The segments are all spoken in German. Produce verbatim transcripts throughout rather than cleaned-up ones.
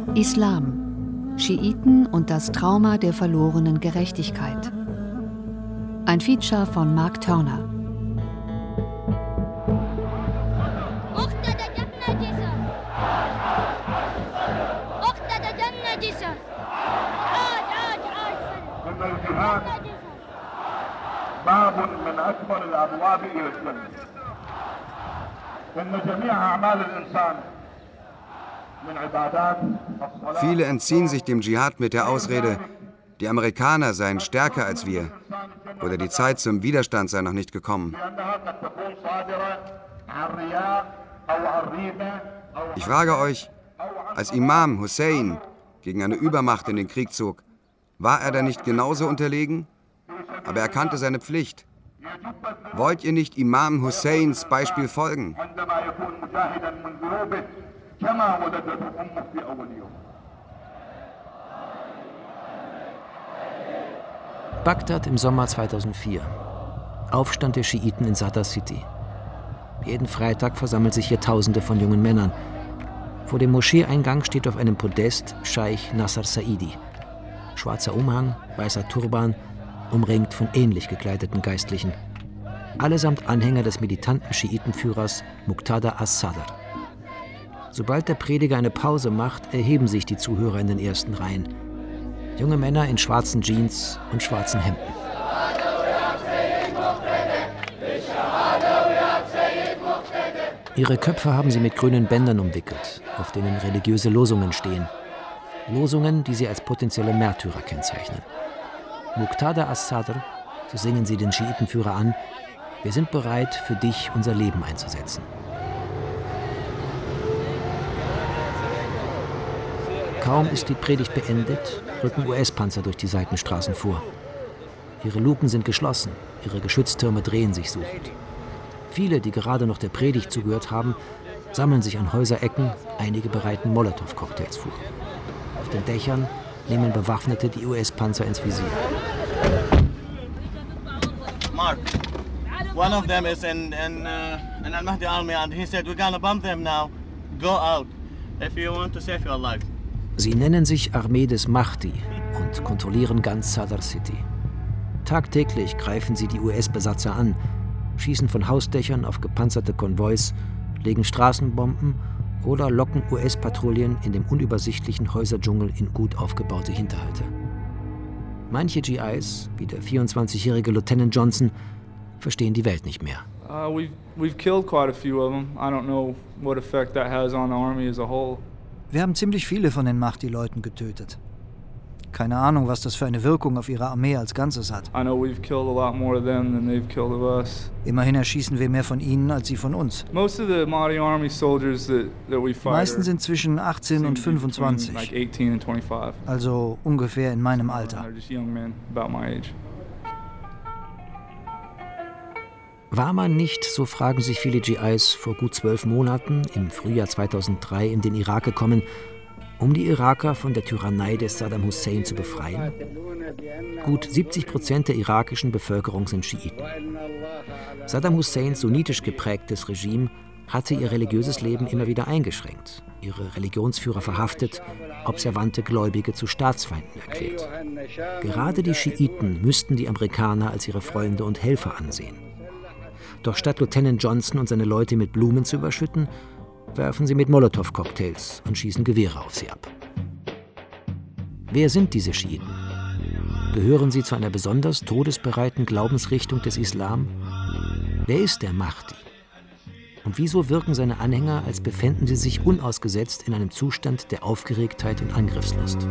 Islam, Schiiten und das Trauma der verlorenen Gerechtigkeit. Ein Feature von Mark Turner. Viele entziehen sich dem Dschihad mit der Ausrede, die Amerikaner seien stärker als wir oder die Zeit zum Widerstand sei noch nicht gekommen. Ich frage euch, als Imam Hussein gegen eine Übermacht in den Krieg zog, war er da nicht genauso unterlegen? Aber er kannte seine Pflicht. Wollt ihr nicht Imam Husseins Beispiel folgen? Bagdad im Sommer zweitausendvier. Aufstand der Schiiten in Sadr City. Jeden Freitag versammeln sich hier Tausende von jungen Männern. Vor dem Moscheeeingang steht auf einem Podest Scheich Nasser Saidi. Schwarzer Umhang, weißer Turban, umringt von ähnlich gekleideten Geistlichen. Allesamt Anhänger des militanten Schiitenführers Muqtada as-Sadr. Sobald der Prediger eine Pause macht, erheben sich die Zuhörer in den ersten Reihen. Junge Männer in schwarzen Jeans und schwarzen Hemden. Ihre Köpfe haben sie mit grünen Bändern umwickelt, auf denen religiöse Losungen stehen. Losungen, die sie als potenzielle Märtyrer kennzeichnen. Muqtada as-Sadr, so singen sie den Schiitenführer an, wir sind bereit, für dich unser Leben einzusetzen. Kaum ist die Predigt beendet, rücken U S-Panzer durch die Seitenstraßen vor. Ihre Luken sind geschlossen, ihre Geschütztürme drehen sich suchend. Viele, die gerade noch der Predigt zugehört haben, sammeln sich an Häuserecken, einige bereiten Molotow-Cocktails vor. Auf den Dächern nehmen Bewaffnete die U S-Panzer ins Visier. Mark, one of them is in, in, uh, in Al-Mahdi army and he said, we're gonna bomb them now. Go out if you want to save your life. Sie nennen sich Armee des Mahdi und kontrollieren ganz Sadr City. Tagtäglich greifen sie die U S-Besatzer an, schießen von Hausdächern auf gepanzerte Konvois, legen Straßenbomben oder locken U S-Patrouillen in dem unübersichtlichen Häuserdschungel in gut aufgebaute Hinterhalte. Manche G Is, wie der vierundzwanzigjährige Lieutenant Johnson, verstehen die Welt nicht mehr. Uh, we've, we've killed quite a few of them. I don't know what effect that has on the army as a whole. Wir haben ziemlich viele von den Mahdi-Leuten getötet. Keine Ahnung, was das für eine Wirkung auf ihre Armee als Ganzes hat. I know we've killed a lot more of them than they've killed of us. Immerhin erschießen wir mehr von ihnen als sie von uns. Most of the Mahdi army soldiers that, that we fight. Die meisten sind zwischen achtzehn und fünfundzwanzig. Like eighteen and twenty-five. Also ungefähr in meinem Alter. They're just young men about my age. War man nicht, so fragen sich viele G Is, vor gut zwölf Monaten, im Frühjahr zweitausenddrei, in den Irak gekommen, um die Iraker von der Tyrannei des Saddam Hussein zu befreien? Gut siebzig Prozent der irakischen Bevölkerung sind Schiiten. Saddam Husseins sunnitisch geprägtes Regime hatte ihr religiöses Leben immer wieder eingeschränkt, ihre Religionsführer verhaftet, observante Gläubige zu Staatsfeinden erklärt. Gerade die Schiiten müssten die Amerikaner als ihre Freunde und Helfer ansehen. Doch statt Lieutenant Johnson und seine Leute mit Blumen zu überschütten, werfen sie mit Molotow-Cocktails und schießen Gewehre auf sie ab. Wer sind diese Schiiten? Gehören sie zu einer besonders todesbereiten Glaubensrichtung des Islam? Wer ist der Mahdi? Und wieso wirken seine Anhänger, als befänden sie sich unausgesetzt in einem Zustand der Aufgeregtheit und Angriffslust?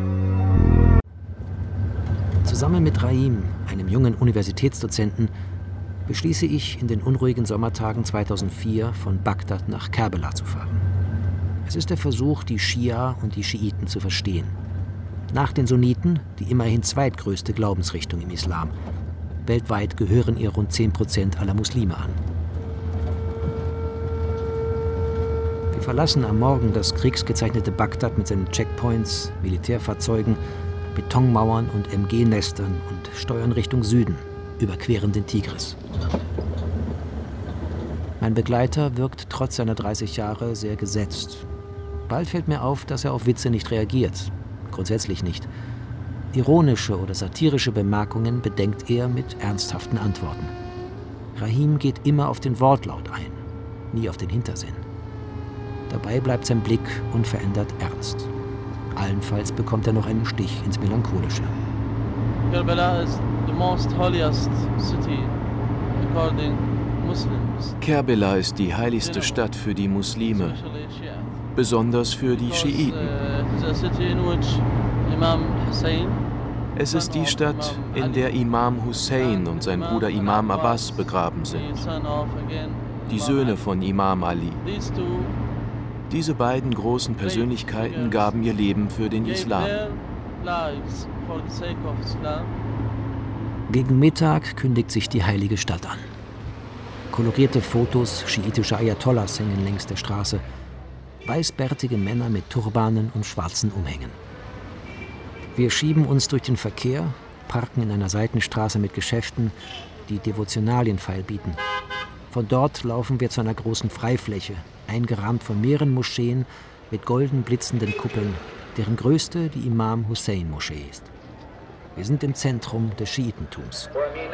Zusammen mit Raim, einem jungen Universitätsdozenten, beschließe ich, in den unruhigen Sommertagen zweitausendvier von Bagdad nach Kerbela zu fahren. Es ist der Versuch, die Schia und die Schiiten zu verstehen. Nach den Sunniten, die immerhin zweitgrößte Glaubensrichtung im Islam. Weltweit gehören ihr rund zehn Prozent aller Muslime an. Wir verlassen am Morgen das kriegsgezeichnete Bagdad mit seinen Checkpoints, Militärfahrzeugen, Betonmauern und M G-Nestern und steuern Richtung Süden, überqueren den Tigris. Mein Begleiter wirkt trotz seiner dreißig Jahre sehr gesetzt. Bald fällt mir auf, dass er auf Witze nicht reagiert. Grundsätzlich nicht. Ironische oder satirische Bemerkungen bedenkt er mit ernsthaften Antworten. Rahim geht immer auf den Wortlaut ein, nie auf den Hintersinn. Dabei bleibt sein Blick unverändert ernst. Allenfalls bekommt er noch einen Stich ins Melancholische. Kerbala is the most holiest city according Muslims. Kerbala ist die heiligste Stadt für die Muslime, besonders für die Schiiten. Es ist die Stadt, in der Imam Hussein und sein Bruder Imam Abbas begraben sind, die Söhne von Imam Ali. Diese beiden großen Persönlichkeiten gaben ihr Leben für den Islam. Gegen Mittag kündigt sich die heilige Stadt an. Kolorierte Fotos schiitischer Ayatollahs hängen längs der Straße. Weißbärtige Männer mit Turbanen und schwarzen Umhängen. Wir schieben uns durch den Verkehr, parken in einer Seitenstraße mit Geschäften, die Devotionalien feilbieten. Von dort laufen wir zu einer großen Freifläche, eingerahmt von mehreren Moscheen mit golden blitzenden Kuppeln, deren größte die Imam Hussein Moschee ist. Wir sind im Zentrum des Schiitentums.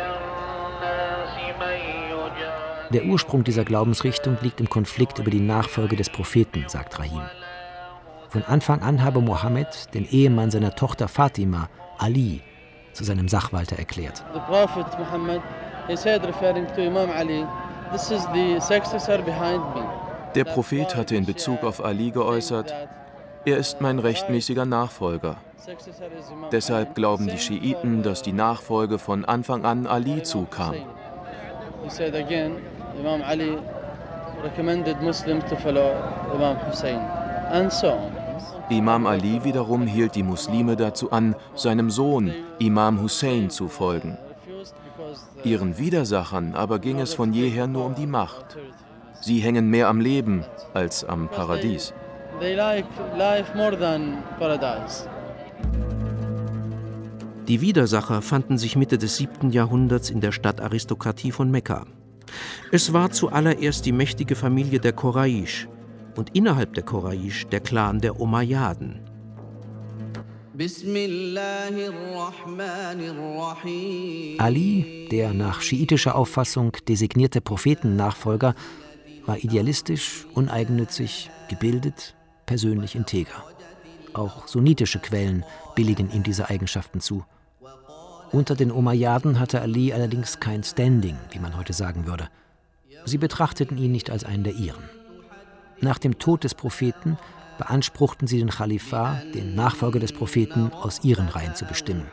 Der Ursprung dieser Glaubensrichtung liegt im Konflikt über die Nachfolge des Propheten, sagt Rahim. Von Anfang an habe Mohammed den Ehemann seiner Tochter Fatima, Ali, zu seinem Sachwalter erklärt. The Prophet Muhammad, he said, referring to Imam Ali, this is the successor behind me. Der Prophet hatte in Bezug auf Ali geäußert, er ist mein rechtmäßiger Nachfolger. Deshalb glauben die Schiiten, dass die Nachfolge von Anfang an Ali zukam. He said again, Imam Ali recommended Muslims to follow Imam Hussein, and so on. Imam Ali wiederum hielt die Muslime dazu an, seinem Sohn Imam Hussein zu folgen. Ihren Widersachern aber ging es von jeher nur um die Macht. Sie hängen mehr am Leben als am Paradies. They like life more than paradise. Die Widersacher fanden sich Mitte des siebten Jahrhunderts in der Stadtaristokratie von Mekka. Es war zuallererst die mächtige Familie der Quraisch und innerhalb der Quraisch der Clan der Umayyaden. Ali, der nach schiitischer Auffassung designierte Prophetennachfolger, war idealistisch, uneigennützig, gebildet, persönlich integer. Auch sunnitische Quellen billigen ihm diese Eigenschaften zu. Unter den Umayyaden hatte Ali allerdings kein Standing, wie man heute sagen würde. Sie betrachteten ihn nicht als einen der ihren. Nach dem Tod des Propheten beanspruchten sie den Khalifa, den Nachfolger des Propheten, aus ihren Reihen zu bestimmen.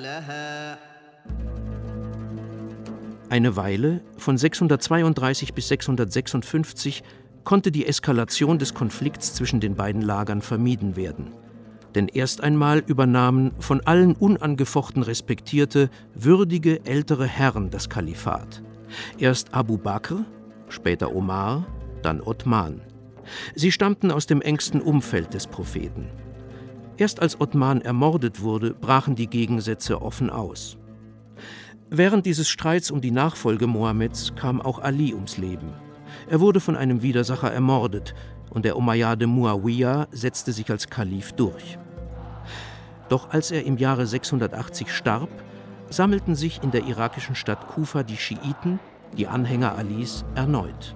Eine Weile, von sechshundertzweiunddreißig bis sechshundertsechsundfünfzig, konnte die Eskalation des Konflikts zwischen den beiden Lagern vermieden werden. Denn erst einmal übernahmen von allen unangefochten respektierte, würdige ältere Herren das Kalifat. Erst Abu Bakr, später Omar, dann Othman. Sie stammten aus dem engsten Umfeld des Propheten. Erst als Othman ermordet wurde, brachen die Gegensätze offen aus. Während dieses Streits um die Nachfolge Mohammeds kam auch Ali ums Leben. Er wurde von einem Widersacher ermordet und der Umayyade Muawiyah setzte sich als Kalif durch. Doch als er im Jahre sechshundertachtzig starb, sammelten sich in der irakischen Stadt Kufa die Schiiten, die Anhänger Alis, erneut.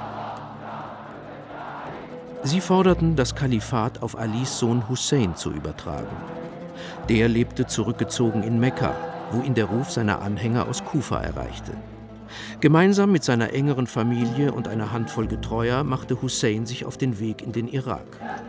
Sie forderten, das Kalifat auf Alis Sohn Hussein zu übertragen. Der lebte zurückgezogen in Mekka, wo ihn der Ruf seiner Anhänger aus Kufa erreichte. Gemeinsam mit seiner engeren Familie und einer Handvoll Getreuer machte Hussein sich auf den Weg in den Irak.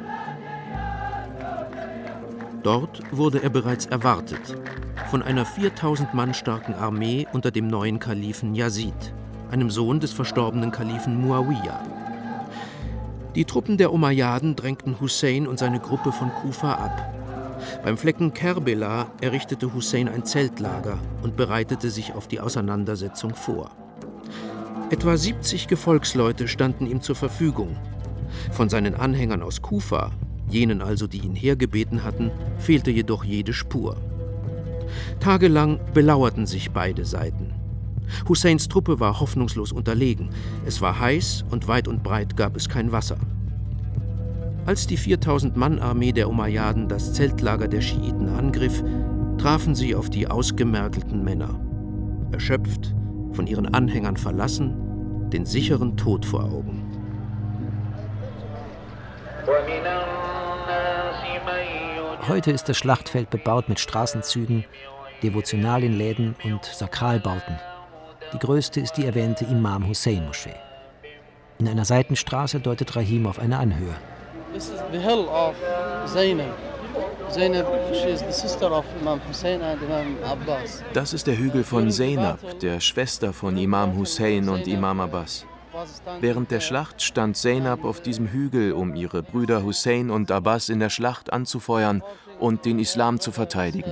Dort wurde er bereits erwartet von einer viertausend Mann starken Armee unter dem neuen Kalifen Yazid, einem Sohn des verstorbenen Kalifen Muawiyah. Die Truppen der Umayyaden drängten Hussein und seine Gruppe von Kufa ab. Beim Flecken Kerbela errichtete Hussein ein Zeltlager und bereitete sich auf die Auseinandersetzung vor. Etwa siebzig Gefolgsleute standen ihm zur Verfügung. Von seinen Anhängern aus Kufa, jenen also, die ihn hergebeten hatten, fehlte jedoch jede Spur. Tagelang belauerten sich beide Seiten. Husseins Truppe war hoffnungslos unterlegen. Es war heiß und weit und breit gab es kein Wasser. Als die viertausend-Mann-Armee der Umayyaden das Zeltlager der Schiiten angriff, trafen sie auf die ausgemergelten Männer. Erschöpft, von ihren Anhängern verlassen, den sicheren Tod vor Augen. Heute ist das Schlachtfeld bebaut mit Straßenzügen, Devotionalienläden und Sakralbauten. Die größte ist die erwähnte Imam-Hussein-Moschee. In einer Seitenstraße deutet Rahim auf eine Anhöhe. This is the hill of Zainab. Zainab, she is the sister of Imam Hussein and Imam Abbas. Das ist der Hügel von Zainab, der Schwester von Imam Hussein und Imam Abbas. Während der Schlacht stand Zainab auf diesem Hügel, um ihre Brüder Hussein und Abbas in der Schlacht anzufeuern und den Islam zu verteidigen.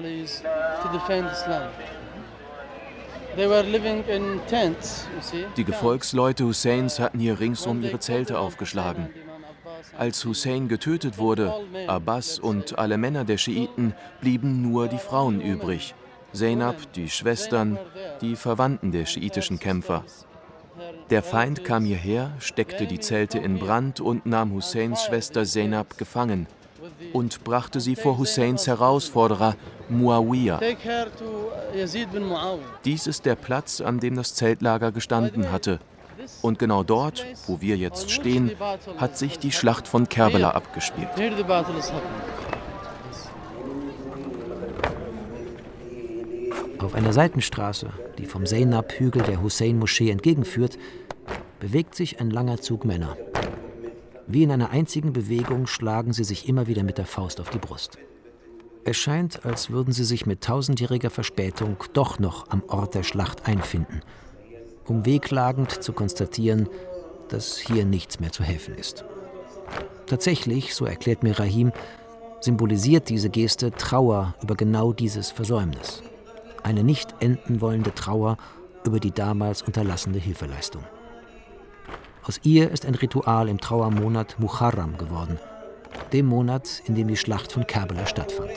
Die Gefolgsleute Husseins hatten hier ringsum ihre Zelte aufgeschlagen. Als Hussein getötet wurde, Abbas und alle Männer der Schiiten, blieben nur die Frauen übrig. Zainab, die Schwestern, die Verwandten der schiitischen Kämpfer. Der Feind kam hierher, steckte die Zelte in Brand und nahm Husseins Schwester Zainab gefangen und brachte sie vor Husseins Herausforderer Muawiyah. Dies ist der Platz, an dem das Zeltlager gestanden hatte. Und genau dort, wo wir jetzt stehen, hat sich die Schlacht von Kerbela abgespielt. Auf einer Seitenstraße, die vom Zainab-Hügel der Hussein-Moschee entgegenführt, bewegt sich ein langer Zug Männer. Wie in einer einzigen Bewegung schlagen sie sich immer wieder mit der Faust auf die Brust. Es scheint, als würden sie sich mit tausendjähriger Verspätung doch noch am Ort der Schlacht einfinden, um wehklagend zu konstatieren, dass hier nichts mehr zu helfen ist. Tatsächlich, so erklärt mir Rahim, symbolisiert diese Geste Trauer über genau dieses Versäumnis. Eine nicht enden wollende Trauer über die damals unterlassene Hilfeleistung. Aus ihr ist ein Ritual im Trauermonat Muharram geworden, dem Monat, in dem die Schlacht von Kerbela stattfand.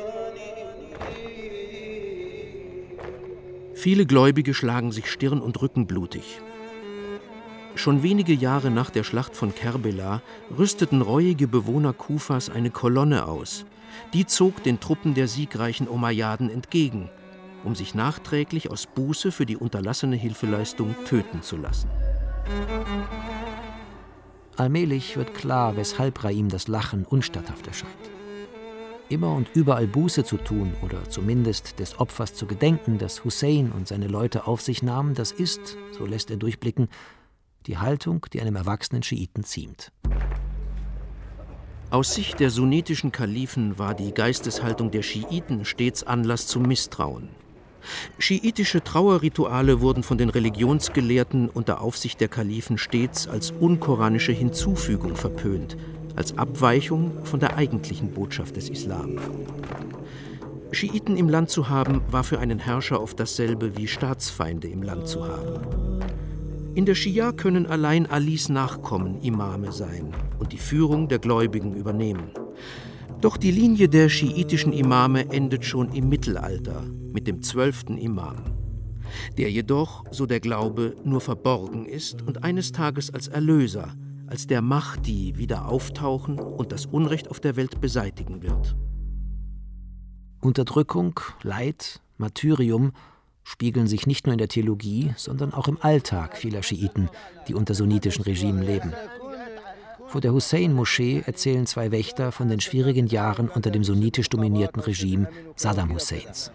Viele Gläubige schlagen sich Stirn und Rücken blutig. Schon wenige Jahre nach der Schlacht von Kerbela rüsteten reuige Bewohner Kufas eine Kolonne aus. Die zog den Truppen der siegreichen Umayyaden entgegen, um sich nachträglich aus Buße für die unterlassene Hilfeleistung töten zu lassen. Allmählich wird klar, weshalb Rahim das Lachen unstatthaft erscheint. Immer und überall Buße zu tun oder zumindest des Opfers zu gedenken, das Hussein und seine Leute auf sich nahmen, das ist, so lässt er durchblicken, die Haltung, die einem erwachsenen Schiiten ziemt. Aus Sicht der sunnitischen Kalifen war die Geisteshaltung der Schiiten stets Anlass zum Misstrauen. Schiitische Trauerrituale wurden von den Religionsgelehrten unter Aufsicht der Kalifen stets als unkoranische Hinzufügung verpönt, als Abweichung von der eigentlichen Botschaft des Islam. Schiiten im Land zu haben, war für einen Herrscher oft dasselbe wie Staatsfeinde im Land zu haben. In der Schia können allein Alis Nachkommen Imame sein und die Führung der Gläubigen übernehmen. Doch die Linie der schiitischen Imame endet schon im Mittelalter mit dem zwölften Imam, der jedoch, so der Glaube, nur verborgen ist und eines Tages als Erlöser, als der Mahdi wieder auftauchen und das Unrecht auf der Welt beseitigen wird. Unterdrückung, Leid, Martyrium spiegeln sich nicht nur in der Theologie, sondern auch im Alltag vieler Schiiten, die unter sunnitischen Regimen leben. Vor der Hussein-Moschee erzählen zwei Wächter von den schwierigen Jahren unter dem sunnitisch dominierten Regime Saddam Husseins.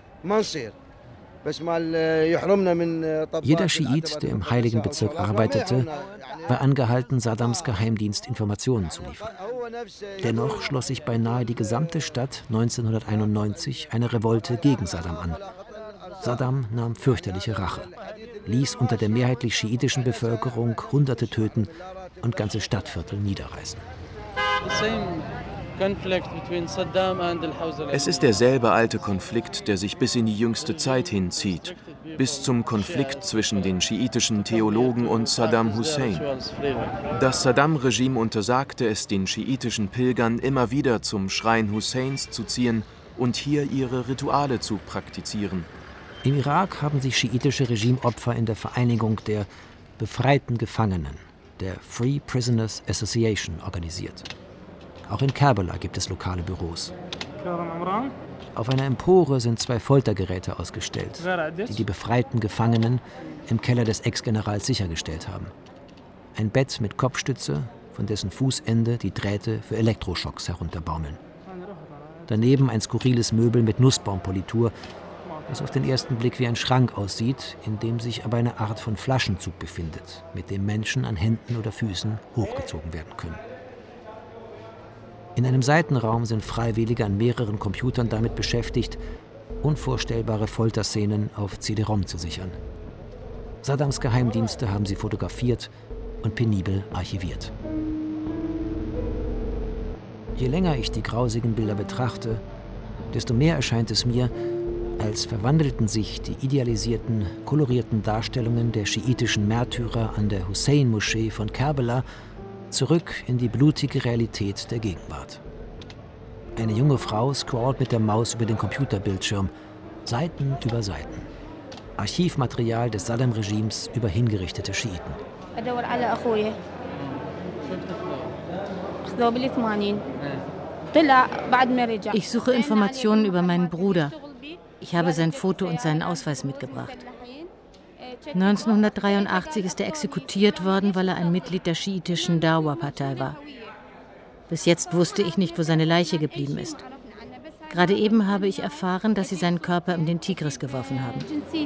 Jeder Schiit, der im Heiligen Bezirk arbeitete, war angehalten, Saddams Geheimdienst Informationen zu liefern. Dennoch schloss sich beinahe die gesamte Stadt neunzehnhunderteinundneunzig eine Revolte gegen Saddam an. Saddam nahm fürchterliche Rache, ließ unter der mehrheitlich schiitischen Bevölkerung Hunderte töten und ganze Stadtviertel niederreißen. Es ist derselbe alte Konflikt, der sich bis in die jüngste Zeit hinzieht, bis zum Konflikt zwischen den schiitischen Theologen und Saddam Hussein. Das Saddam-Regime untersagte es den schiitischen Pilgern immer wieder zum Schrein Husseins zu ziehen und hier ihre Rituale zu praktizieren. Im Irak haben sich schiitische Regimeopfer in der Vereinigung der befreiten Gefangenen, der Free Prisoners Association, organisiert. Auch in Kerbela gibt es lokale Büros. Auf einer Empore sind zwei Foltergeräte ausgestellt, die die befreiten Gefangenen im Keller des Ex-Generals sichergestellt haben. Ein Bett mit Kopfstütze, von dessen Fußende die Drähte für Elektroschocks herunterbaumeln. Daneben ein skurriles Möbel mit Nussbaumpolitur, das auf den ersten Blick wie ein Schrank aussieht, in dem sich aber eine Art von Flaschenzug befindet, mit dem Menschen an Händen oder Füßen hochgezogen werden können. In einem Seitenraum sind Freiwillige an mehreren Computern damit beschäftigt, unvorstellbare Folterszenen auf C D-ROM zu sichern. Saddams Geheimdienste haben sie fotografiert und penibel archiviert. Je länger ich die grausigen Bilder betrachte, desto mehr erscheint es mir, als verwandelten sich die idealisierten, kolorierten Darstellungen der schiitischen Märtyrer an der Hussein-Moschee von Kerbela zurück in die blutige Realität der Gegenwart. Eine junge Frau scrollt mit der Maus über den Computerbildschirm, Seiten über Seiten. Archivmaterial des Saddam-Regimes über hingerichtete Schiiten. Ich suche Informationen über meinen Bruder. Ich habe sein Foto und seinen Ausweis mitgebracht. neunzehnhundertdreiundachtzig ist er exekutiert worden, weil er ein Mitglied der schiitischen Dawa-Partei war. Bis jetzt wusste ich nicht, wo seine Leiche geblieben ist. Gerade eben habe ich erfahren, dass sie seinen Körper in den Tigris geworfen haben.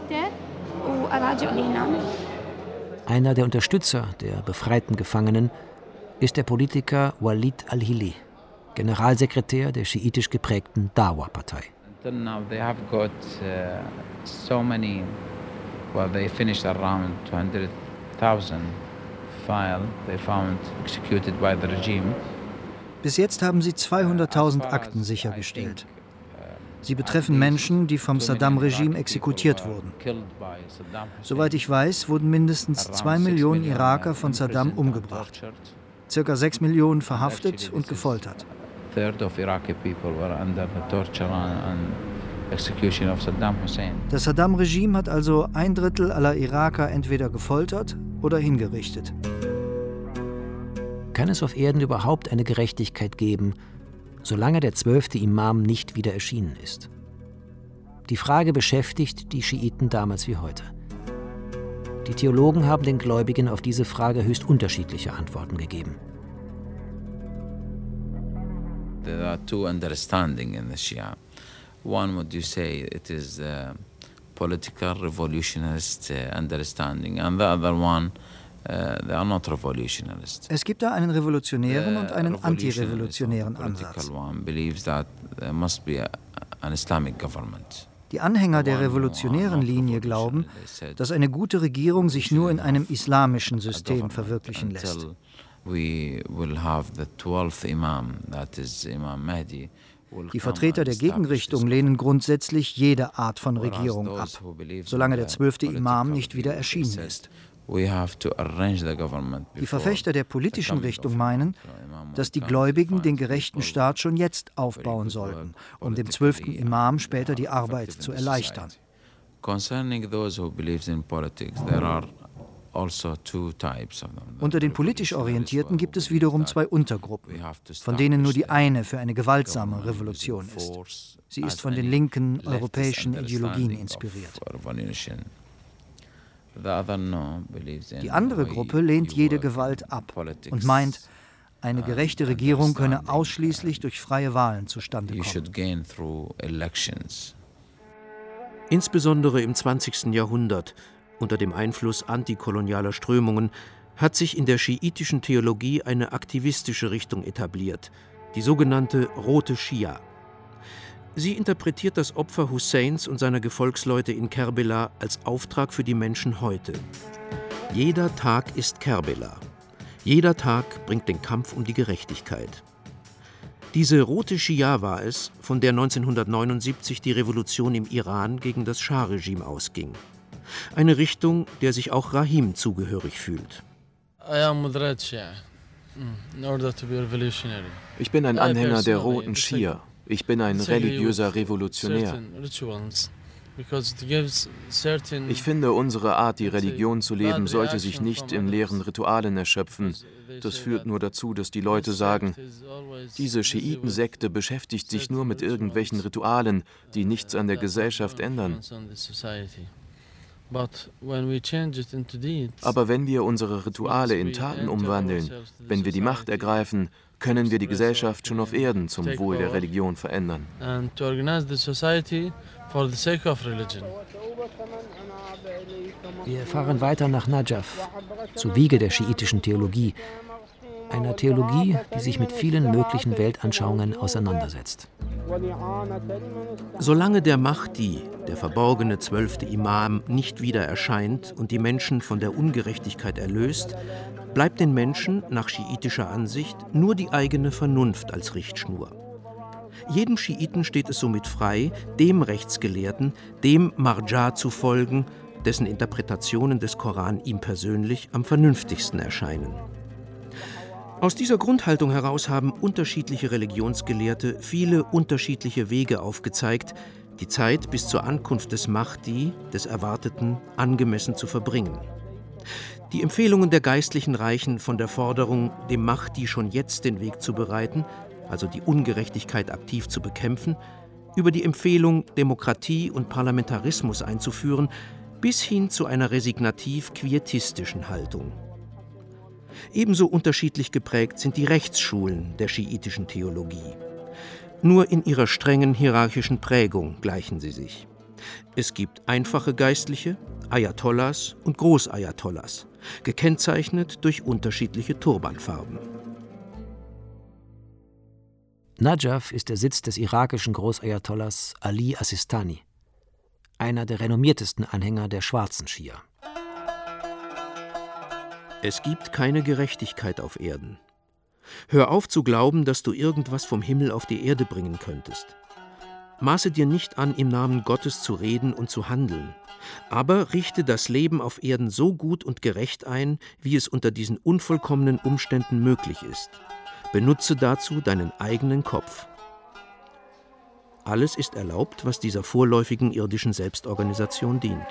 Einer der Unterstützer der befreiten Gefangenen ist der Politiker Walid al-Hili, Generalsekretär der schiitisch geprägten Dawa-Partei. Now they have got uh, so many, well, they finished around two hundred thousand files they found executed by the regime. Bis jetzt haben sie zweihunderttausend Akten sichergestellt. Sie betreffen Menschen, die vom Saddam-Regime exekutiert wurden. Soweit ich weiß, wurden mindestens zwei Millionen Iraker von Saddam umgebracht. Circa sechs Millionen verhaftet und gefoltert. Das Saddam-Regime hat also ein Drittel aller Iraker entweder gefoltert oder hingerichtet. Kann es auf Erden überhaupt eine Gerechtigkeit geben, solange der zwölfte Imam nicht wieder erschienen ist? Die Frage beschäftigt die Schiiten damals wie heute. Die Theologen haben den Gläubigen auf diese Frage höchst unterschiedliche Antworten gegeben. There are two understanding in the Shia. One, would you say it is a political revolutionist uh, understanding, and the other one, uh, they are not revolutionists. Es gibt da einen revolutionären und einen antirevolutionären Ansatz. One believes that there must be a, an Islamic government. Die Anhänger der revolutionären Linie glauben, dass eine gute Regierung sich nur in einem islamischen System verwirklichen lässt. We will have the twelfth Imam, that is Imam Mahdi. Die Vertreter der Gegenrichtung lehnen grundsätzlich jede Art von Regierung ab, solange der zwölfte Imam nicht wieder erschienen ist. Die Verfechter der politischen Richtung meinen, dass die Gläubigen den gerechten Staat schon jetzt aufbauen sollten, um dem zwölften Imam später die Arbeit zu erleichtern. Unter den politisch Orientierten gibt es wiederum zwei Untergruppen, von denen nur die eine für eine gewaltsame Revolution ist. Sie ist von den linken europäischen Ideologien inspiriert. Die andere Gruppe lehnt jede Gewalt ab und meint, eine gerechte Regierung könne ausschließlich durch freie Wahlen zustande kommen. Insbesondere im zwanzigsten Jahrhundert, unter dem Einfluss antikolonialer Strömungen, hat sich in der schiitischen Theologie eine aktivistische Richtung etabliert, die sogenannte Rote Schia. Sie interpretiert das Opfer Husseins und seiner Gefolgsleute in Kerbela als Auftrag für die Menschen heute. Jeder Tag ist Kerbela. Jeder Tag bringt den Kampf um die Gerechtigkeit. Diese Rote Schia war es, von der neunzehnhundertneunundsiebzig die Revolution im Iran gegen das Schah-Regime ausging. Eine Richtung, der sich auch Rahim zugehörig fühlt. Ich bin ein Anhänger der Roten Schia. Ich bin ein religiöser Revolutionär. Ich finde, unsere Art, die Religion zu leben, sollte sich nicht in leeren Ritualen erschöpfen. Das führt nur dazu, dass die Leute sagen, diese Schiitensekte beschäftigt sich nur mit irgendwelchen Ritualen, die nichts an der Gesellschaft ändern. Aber wenn wir unsere Rituale in Taten umwandeln, wenn wir die Macht ergreifen, können wir die Gesellschaft schon auf Erden zum Wohl der Religion verändern. Wir fahren weiter nach Najaf, zur Wiege der schiitischen Theologie, einer Theologie, die sich mit vielen möglichen Weltanschauungen auseinandersetzt. Solange der Mahdi, der verborgene zwölfte Imam, nicht wieder erscheint und die Menschen von der Ungerechtigkeit erlöst, bleibt den Menschen nach schiitischer Ansicht nur die eigene Vernunft als Richtschnur. Jedem Schiiten steht es somit frei, dem Rechtsgelehrten, dem Marja zu folgen, dessen Interpretationen des Koran ihm persönlich am vernünftigsten erscheinen. Aus dieser Grundhaltung heraus haben unterschiedliche Religionsgelehrte viele unterschiedliche Wege aufgezeigt, die Zeit bis zur Ankunft des Mahdi, des Erwarteten, angemessen zu verbringen. Die Empfehlungen der Geistlichen reichen von der Forderung, dem Mahdi schon jetzt den Weg zu bereiten, also die Ungerechtigkeit aktiv zu bekämpfen, über die Empfehlung, Demokratie und Parlamentarismus einzuführen, bis hin zu einer resignativ-quietistischen Haltung. Ebenso unterschiedlich geprägt sind die Rechtsschulen der schiitischen Theologie. Nur in ihrer strengen hierarchischen Prägung gleichen sie sich. Es gibt einfache Geistliche, Ayatollahs und Großayatollahs, gekennzeichnet durch unterschiedliche Turbanfarben. Najaf ist der Sitz des irakischen Großayatollahs Ali As-Sistani, einer der renommiertesten Anhänger der schwarzen Schia. Es gibt keine Gerechtigkeit auf Erden. Hör auf zu glauben, dass du irgendwas vom Himmel auf die Erde bringen könntest. Maße dir nicht an, im Namen Gottes zu reden und zu handeln, aber richte das Leben auf Erden so gut und gerecht ein, wie es unter diesen unvollkommenen Umständen möglich ist. Benutze dazu deinen eigenen Kopf. Alles ist erlaubt, was dieser vorläufigen irdischen Selbstorganisation dient.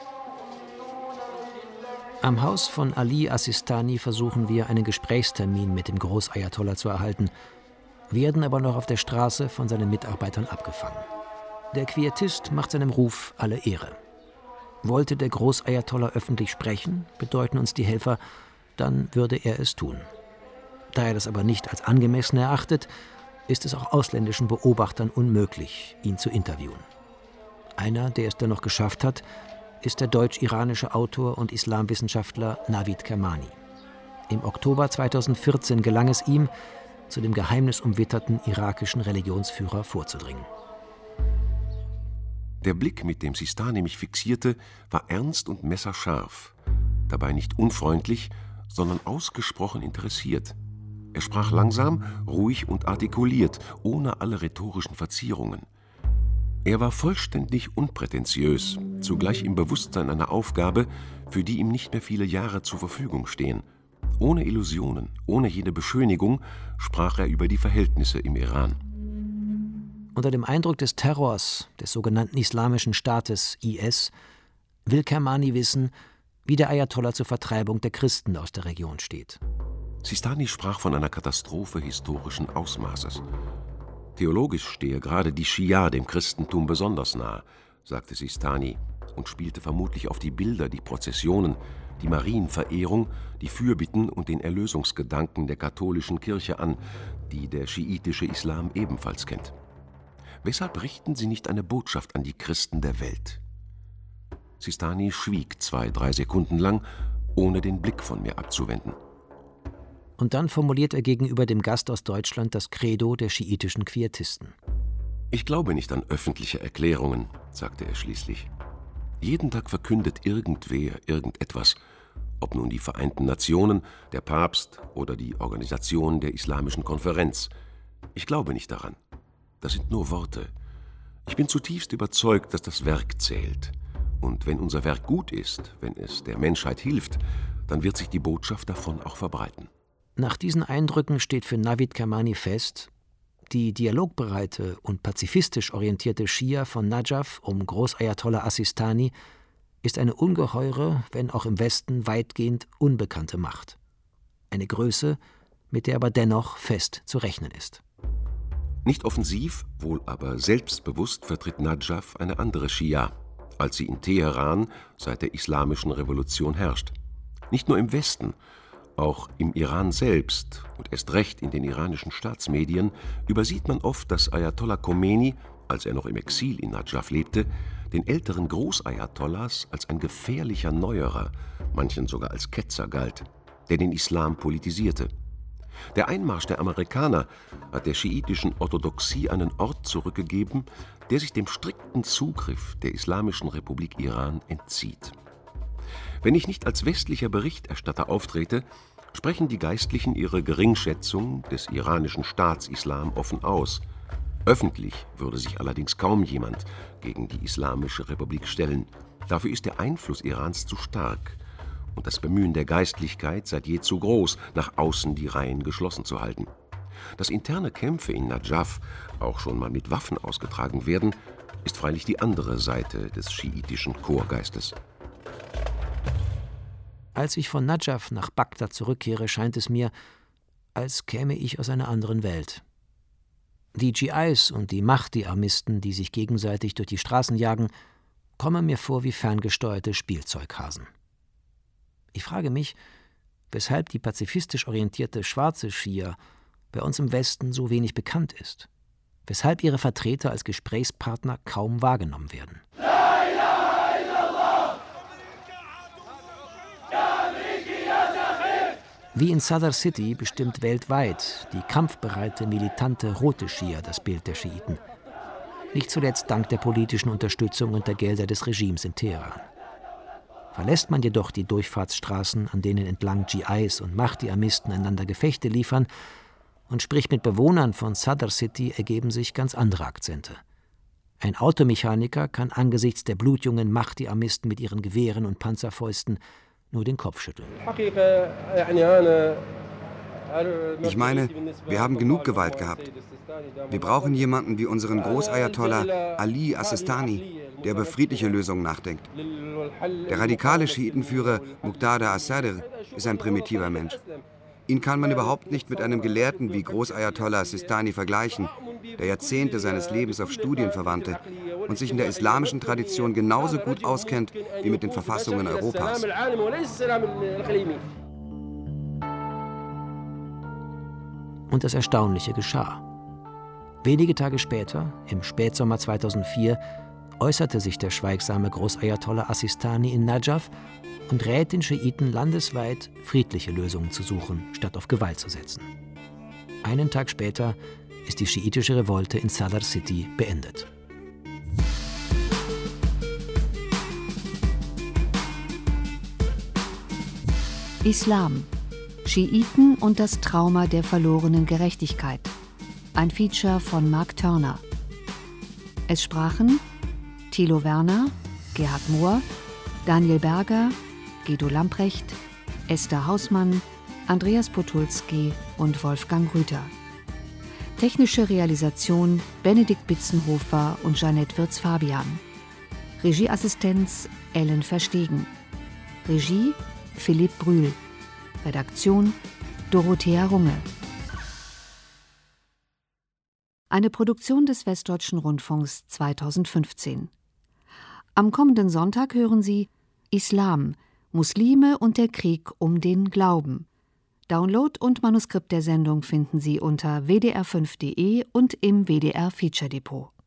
Am Haus von Ali As-Sistani versuchen wir, einen Gesprächstermin mit dem Großayatollah zu erhalten, werden aber noch auf der Straße von seinen Mitarbeitern abgefangen. Der Quietist macht seinem Ruf alle Ehre. Wollte der Großayatollah öffentlich sprechen, bedeuten uns die Helfer, dann würde er es tun. Da er das aber nicht als angemessen erachtet, ist es auch ausländischen Beobachtern unmöglich, ihn zu interviewen. Einer, der es dennoch geschafft hat, ist der deutsch-iranische Autor und Islamwissenschaftler Navid Kermani. Im Oktober zweitausendvierzehn gelang es ihm, zu dem geheimnisumwitterten irakischen Religionsführer vorzudringen. Der Blick, mit dem Sistani mich fixierte, war ernst und messerscharf, dabei nicht unfreundlich, sondern ausgesprochen interessiert. Er sprach langsam, ruhig und artikuliert, ohne alle rhetorischen Verzierungen. Er war vollständig unprätentiös, zugleich im Bewusstsein einer Aufgabe, für die ihm nicht mehr viele Jahre zur Verfügung stehen. Ohne Illusionen, ohne jede Beschönigung sprach er über die Verhältnisse im Iran. Unter dem Eindruck des Terrors des sogenannten Islamischen Staates I S will Kermani wissen, wie der Ayatollah zur Vertreibung der Christen aus der Region steht. Sistani sprach von einer Katastrophe historischen Ausmaßes. Theologisch stehe gerade die Schia dem Christentum besonders nahe, sagte Sistani und spielte vermutlich auf die Bilder, die Prozessionen, die Marienverehrung, die Fürbitten und den Erlösungsgedanken der katholischen Kirche an, die der schiitische Islam ebenfalls kennt. Weshalb richten sie nicht eine Botschaft an die Christen der Welt? Sistani schwieg zwei, drei Sekunden lang, ohne den Blick von mir abzuwenden. Und dann formuliert er gegenüber dem Gast aus Deutschland das Credo der schiitischen Quietisten. Ich glaube nicht an öffentliche Erklärungen, sagte er schließlich. Jeden Tag verkündet irgendwer irgendetwas, ob nun die Vereinten Nationen, der Papst oder die Organisation der Islamischen Konferenz. Ich glaube nicht daran. Das sind nur Worte. Ich bin zutiefst überzeugt, dass das Werk zählt. Und wenn unser Werk gut ist, wenn es der Menschheit hilft, dann wird sich die Botschaft davon auch verbreiten. Nach diesen Eindrücken steht für Navid Kermani fest, Die dialogbereite und pazifistisch orientierte Schia von Najaf um Großayatollah Assistani ist eine ungeheure, wenn auch im Westen weitgehend unbekannte Macht. Eine Größe, mit der aber dennoch fest zu rechnen ist. Nicht offensiv, wohl aber selbstbewusst vertritt Najaf eine andere Schia, als sie in Teheran seit der Islamischen Revolution herrscht. Nicht nur im Westen, auch im Iran selbst und erst recht in den iranischen Staatsmedien übersieht man oft, dass Ayatollah Khomeini, als er noch im Exil in Najaf lebte, den älteren Großayatollahs als ein gefährlicher Neuerer, manchen sogar als Ketzer galt, der den Islam politisierte. Der Einmarsch der Amerikaner hat der schiitischen Orthodoxie einen Ort zurückgegeben, der sich dem strikten Zugriff der Islamischen Republik Iran entzieht. Wenn ich nicht als westlicher Berichterstatter auftrete, sprechen die Geistlichen ihre Geringschätzung des iranischen Staatsislam offen aus. Öffentlich würde sich allerdings kaum jemand gegen die Islamische Republik stellen. Dafür ist der Einfluss Irans zu stark und das Bemühen der Geistlichkeit seit je zu groß, nach außen die Reihen geschlossen zu halten. Dass interne Kämpfe in Najaf auch schon mal mit Waffen ausgetragen werden, ist freilich die andere Seite des schiitischen Chorgeistes. Als ich von Najaf nach Bagdad zurückkehre, scheint es mir, als käme ich aus einer anderen Welt. Die G Is und die Mahdi-Armisten, die sich gegenseitig durch die Straßen jagen, kommen mir vor wie ferngesteuerte Spielzeughasen. Ich frage mich, weshalb die pazifistisch orientierte schwarze Schia bei uns im Westen so wenig bekannt ist, weshalb ihre Vertreter als Gesprächspartner kaum wahrgenommen werden. Wie in Sadr City bestimmt weltweit die kampfbereite, militante rote Schia das Bild der Schiiten. Nicht zuletzt dank der politischen Unterstützung und der Gelder des Regimes in Teheran. Verlässt man jedoch die Durchfahrtsstraßen, an denen entlang G Is und Mahdi-Armisten einander Gefechte liefern, und spricht mit Bewohnern von Sadr City, ergeben sich ganz andere Akzente. Ein Automechaniker kann angesichts der blutjungen Mahdi-Armisten mit ihren Gewehren und Panzerfäusten nur den Kopf schütteln. Ich meine, wir haben genug Gewalt gehabt. Wir brauchen jemanden wie unseren Großayatollah Ali Assistani, der über friedliche Lösungen nachdenkt. Der radikale Schiitenführer Muqtada as-Sadr ist ein primitiver Mensch. Ihn kann man überhaupt nicht mit einem Gelehrten wie Großayatollah Sistani vergleichen, der Jahrzehnte seines Lebens auf Studien verwandte und sich in der islamischen Tradition genauso gut auskennt wie mit den Verfassungen Europas. Und das Erstaunliche geschah. Wenige Tage später, im Spätsommer zweitausendvier, äußerte sich der schweigsame Großayatollah Assistani in Najaf und rät den Schiiten landesweit, friedliche Lösungen zu suchen, statt auf Gewalt zu setzen. Einen Tag später ist die schiitische Revolte in Sadr City beendet. Islam, Schiiten und das Trauma der verlorenen Gerechtigkeit. Ein Feature von Mark Turner. Es sprachen Thilo Werner, Gerhard Mohr, Daniel Berger, Guido Lamprecht, Esther Hausmann, Andreas Potulski und Wolfgang Rüther. Technische Realisation Benedikt Bitzenhofer und Jeanette Wirz-Fabian. Regieassistenz Ellen Verstegen. Regie Philipp Brühl. Redaktion Dorothea Runge. Eine Produktion des Westdeutschen Rundfunks zweitausendfünfzehn. Am kommenden Sonntag hören Sie Islam, Muslime und der Krieg um den Glauben. Download und Manuskript der Sendung finden Sie unter w d r fünf punkt d e und im W D R Feature Depot.